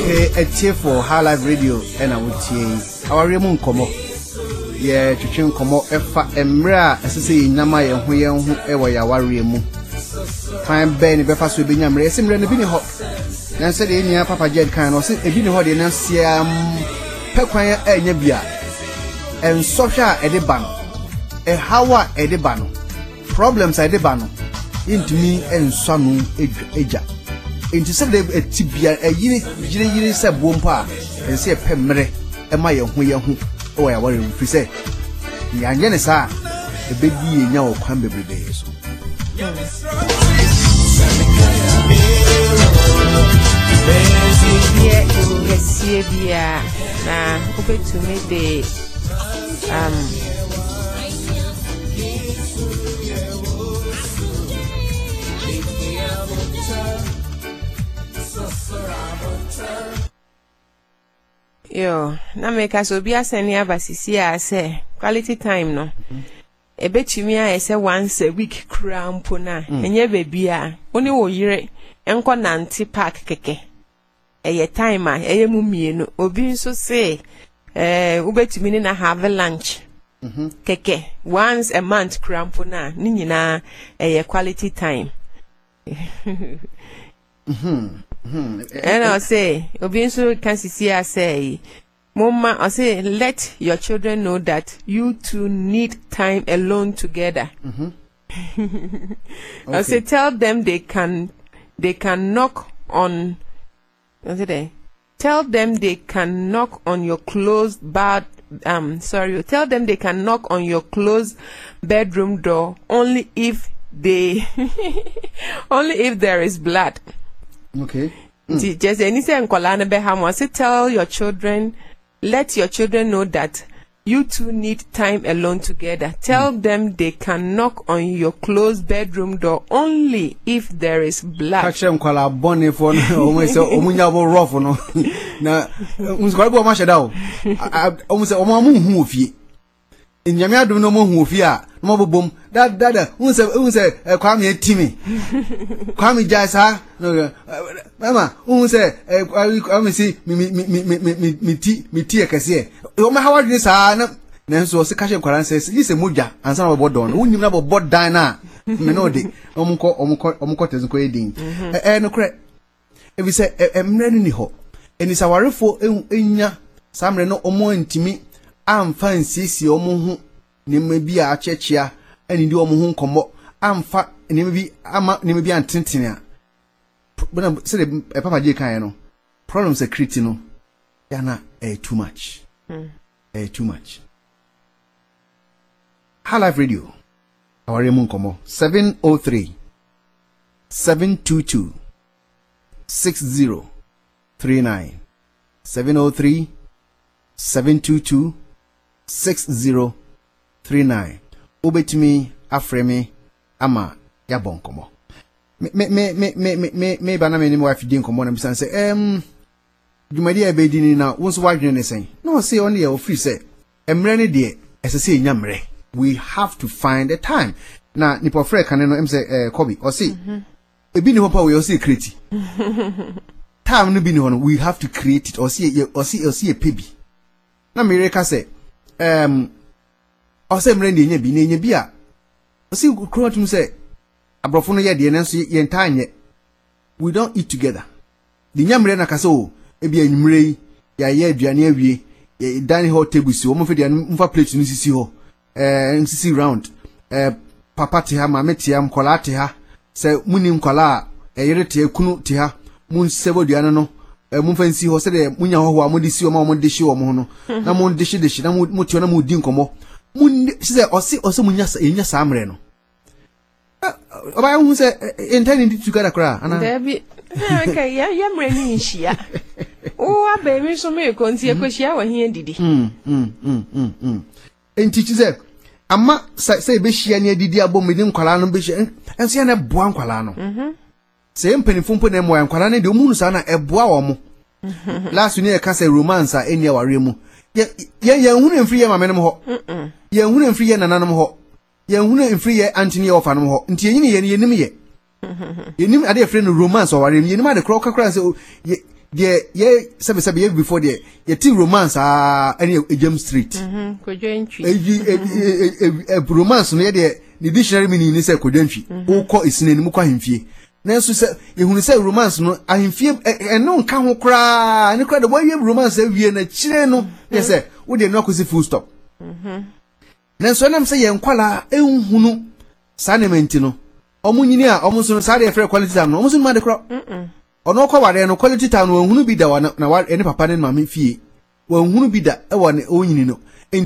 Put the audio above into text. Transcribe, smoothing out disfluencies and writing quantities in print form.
etie for High Life Radio and awutie aware mu nkomo ye twetwe nkomo efa emra esese nyama ye ho ewo ya ware mu fan ben be fa so be nyamre esimre ne bi ni ho nan se de nia papa jed kan no se ebi ni ho de nan siam pekwan anya bia ensofia edeba no hawa edeba no problems edeba no intimi enswa no eja enti se de etibia yire se bompa ense pemre ema ye ho o ya ware mfi se yanye ne sa ebedi enya wo kwan bebrebe so Bia na open to me the yo na make us obia send ya basisi a say quality time no ebetumi a say once a week crampo na enye bebia oni wo yire enko nanti park keke eye time a eye mu mienu obi nso say ubetumi ni na have lunch keke once a month crampo na ni nyina eye quality time and I say obi nso can see I say mama I say let your children know that you two need time alone together. Okay. I say tell them they can knock on tell them they can knock on your closed tell them they can knock on your closed bedroom door only if there is blood. Okay. Just any say nkola na be ham say tell your children, let your children know that you two need time alone together. Tell them they can knock on your closed bedroom door only if there is blood. Catch them nkola bonne for no say omunya bo rough no na unskola bo ma sheda o omu say omu hu ofie enyame adom no mo hu ofie a no mo bobom dada unse kwame etimi kwame jasa no mama unse kwame si mi ti ekase o ma hawa dini sa na nso se kashe kwaran se lise moja ansa na bodon unyim na bodan na me no de omko tezuko edin no kre e bi se emre ni ho eni sawarefo enya samre no omo ntimi amfa nsisi omo hu nimma bi a achechia ani di omo hu nkomo amfa nimma bi ama nimma bi antentene a bona se de papa je kan no problem security no yana too much too much. High Life Radio aware mu nkomo 703 722 6039 703 722 6039 obetimi afreme ama ya bonkomo me bana me ni mo afidi nkomo na bisan se dwumadi e bedi ni na wonso wadwene ne sen no say on ye ofri se emre ne de esese nyamre we have to find a time na nipo frɛ kan no emse Kobi o say ebi ni ho pa we o say create time no bi ni ho no we have to create it o say e pebi na me reka se o say mre ne nya bi a o say kroatum say abrofo no ye de ne so ye ntanye we don't eat together the nyamre na kase o ebi anyumre ya ye aduane awie ye dining hall table si o mo fe de mfa plate no sisi ho sisi round papa te ha mama te ha mkola te ha se muni mkola yere te kunu te ha mun sebo duane no mun fa nsi ho se de munya ho mo de si o ma mo de shi o mo no na mo de shi na mo ti na mo di nkomo mun se o munya enya samre no oba hu se intending to get kra ana Debi okay ya mre ni nhia o abebi so me ko ntie kwahia wa hia didi enti chize ama say be hia ne didi abom ni nkwala no be hia enso ya na boa nkwala no se mpanifo mpo na mo nkwala ne de omunu sa na eboa wo mo last ni e ka say romance a eni aware mu ye hunu emfiri ye mamenem ho ye hunu emfiri ye nananom ho ye hunu emfiri ye Anthony ofanom ho nti yenyine ye yenim ade friend romance aware yenim ade kro kakra say ye sabe before the ye ti romance any James Street kodwantwi romance no ye the dictionary meaning ni say kodwantwi wo ko isinani mu kwa hemfie nanso say ehunu say romance no ahemfie eno nka ho kra ne kra de boye romance awie na kire no ye say wo de no akosi full stop nanso nam say ye nkwala ehunu sanementi no omunyini a omuso sa de free quality time no omuso ma de kra ono kwa ware no quality time no hunu bi da na wa ene papa ne mama fie wa hunu bi da e wa ne onyini no